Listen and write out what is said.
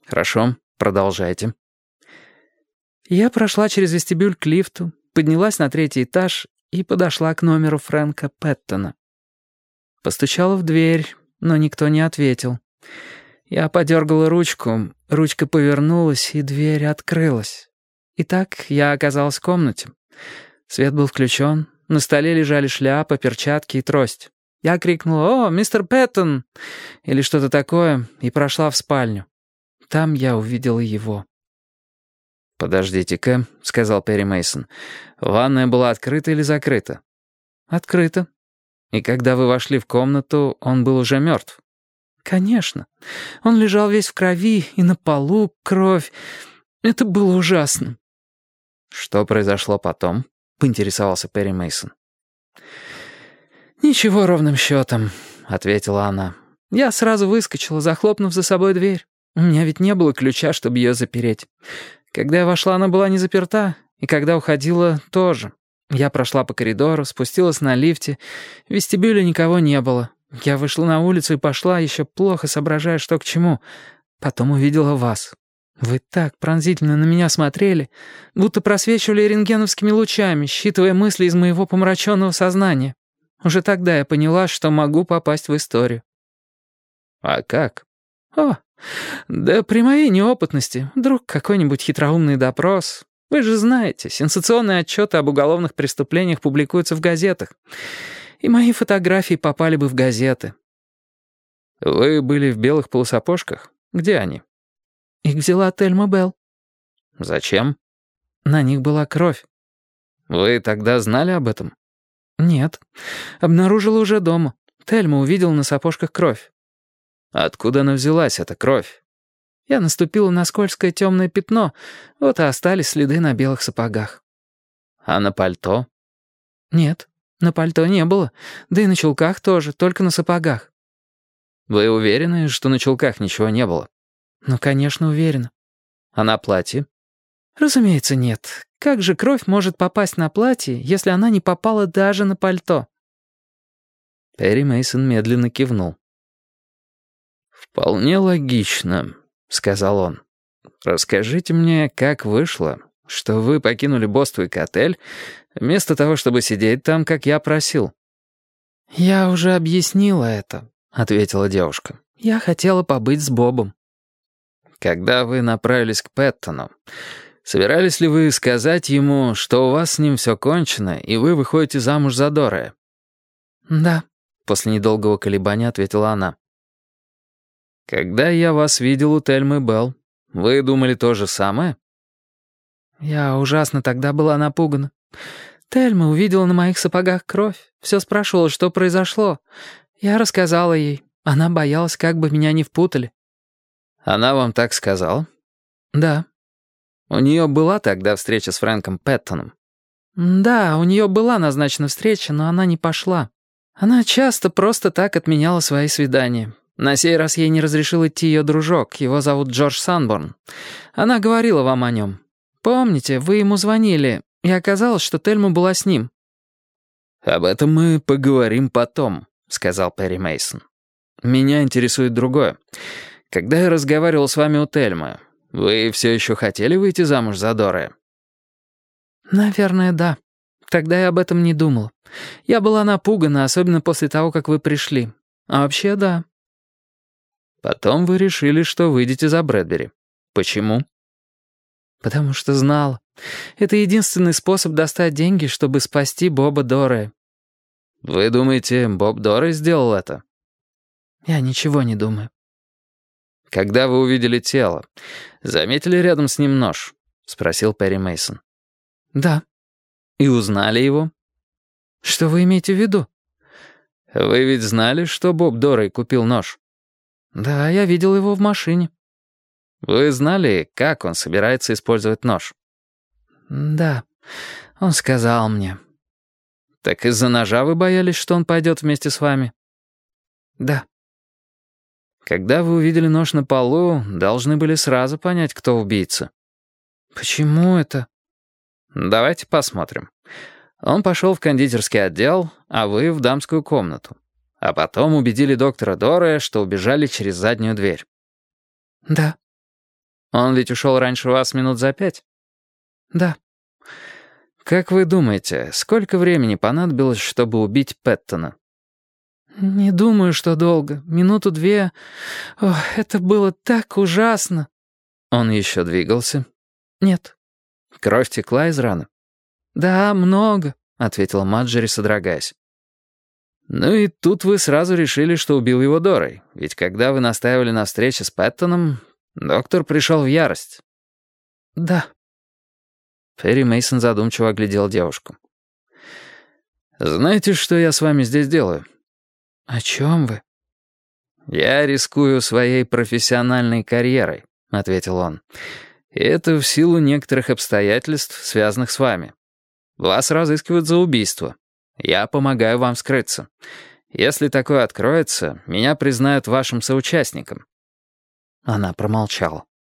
Хорошо, продолжайте. Я прошла через вестибюль к лифту, поднялась на 3-й этаж и подошла к номеру Фрэнка Пэттона. Постучала в дверь, но никто не ответил. Я подергала ручку, ручка повернулась, и дверь открылась. Итак, я оказалась в комнате. Свет был включен, на столе лежали шляпа, перчатки и трость. Я крикнула: «О, мистер Пэттон!» или что-то такое, и прошла в спальню. Там я увидела его. «Подождите-ка», — сказал Перри Мейсон. «Ванная была открыта или закрыта?» «Открыто». «И когда вы вошли в комнату, он был уже мертв?» «Конечно. Он лежал весь в крови, и на полу кровь. Это было ужасно». «Что произошло потом?» — поинтересовался Перри Мейсон. «Ничего ровным счетом», — ответила она. «Я сразу выскочила, захлопнув за собой дверь. У меня ведь не было ключа, чтобы ее запереть. Когда я вошла, она была не заперта, и когда уходила, тоже. Я прошла по коридору, спустилась на лифте. В вестибюле никого не было. Я вышла на улицу и пошла, еще плохо соображая, что к чему. Потом увидела вас. Вы так пронзительно на меня смотрели, будто просвечивали рентгеновскими лучами, считывая мысли из моего помраченного сознания. Уже тогда я поняла, что могу попасть в историю». «А как?» «О, да при моей неопытности. Вдруг какой-нибудь хитроумный допрос. Вы же знаете, сенсационные отчеты об уголовных преступлениях публикуются в газетах. И мои фотографии попали бы в газеты». «Вы были в белых полусапожках? Где они?» Их взяла Тельма Белл. «Зачем?» На них была кровь. «Вы тогда знали об этом?» «Нет. Обнаружила уже дома. Тельма увидела на сапожках кровь. «Откуда она взялась, эта кровь?» Я наступила на скользкое темное пятно, вот и остались следы на белых сапогах». «А на пальто?» «Нет, на пальто не было, да и на чулках тоже, только на сапогах». «Вы уверены, что на чулках ничего не было?» «Ну, конечно, уверена». «А на платье?» «Разумеется, нет. Как же кровь может попасть на платье, если она не попала даже на пальто?» Перри Мейсон медленно кивнул. «Вполне логично», — сказал он. «Расскажите мне, как вышло, что вы покинули Боствик-отель, вместо того, чтобы сидеть там, как я просил?» «Я уже объяснила это», — ответила девушка. «Я хотела побыть с Бобом». «Когда вы направились к Пэттону, собирались ли вы сказать ему, что у вас с ним все кончено, и вы выходите замуж за Дорая?» «Да», — после недолгого колебания ответила она. «Когда я вас видел у Тельмы Белл, вы думали то же самое?» «Я ужасно тогда была напугана. Тельма увидела на моих сапогах кровь, все спрашивала, что произошло. Я рассказала ей. Она боялась, как бы меня не впутали». «Она вам так сказала?» «Да». «У нее была тогда встреча с Фрэнком Пэттоном?» «Да, у нее была назначена встреча, но она не пошла. Она часто просто так отменяла свои свидания. На сей раз ей не разрешил идти ее дружок, его зовут Джордж Санборн. Она говорила вам о нем. Помните, вы ему звонили, и оказалось, что Тельма была с ним». «Об этом мы поговорим потом», — сказал Перри Мейсон. «Меня интересует другое. Когда я разговаривал с вами у Тельмы, вы все еще хотели выйти замуж за Дорая?» «Наверное, да. Тогда я об этом не думала. Я была напугана, особенно после того, как вы пришли. А вообще, да». «Потом вы решили, что выйдете за Брэдбери. Почему?» «Потому что знала. Это единственный способ достать деньги, чтобы спасти Боба Дорая». «Вы думаете, Боб Дорай сделал это?» «Я ничего не думаю». «Когда вы увидели тело, заметили рядом с ним нож?» — спросил Перри Мейсон. «Да». «И узнали его?» «Что вы имеете в виду?» «Вы ведь знали, что Боб Дорай купил нож?» «Да, я видел его в машине». «Вы знали, как он собирается использовать нож?» «Да, он сказал мне». «Так из-за ножа вы боялись, что он пойдет вместе с вами?» «Да». «Когда вы увидели нож на полу, должны были сразу понять, кто убийца». «Почему это?» «Давайте посмотрим. Он пошел в кондитерский отдел, а вы в дамскую комнату. А потом убедили доктора Дорая, что убежали через заднюю дверь». «Да». Он ведь ушел раньше вас минут за 5? Да. Как вы думаете, сколько времени понадобилось, чтобы убить Пэттона? Не думаю, что долго. Минуту-две. Ох, это было так ужасно. Он еще двигался? Нет. Кровь текла из раны? Да, много, ответила Марджери, содрогаясь. Ну и тут вы сразу решили, что убил его Дорой, ведь когда вы настаивали на встрече с Пэттоном, доктор пришел в ярость. Да. Перри Мейсон задумчиво оглядел девушку. «Знаете, что я с вами здесь делаю?» «О чем вы?» «Я рискую своей профессиональной карьерой», — ответил он. «И это в силу некоторых обстоятельств, связанных с вами. Вас разыскивают за убийство. Я помогаю вам скрыться. Если такое откроется, меня признают вашим соучастником». Она промолчала.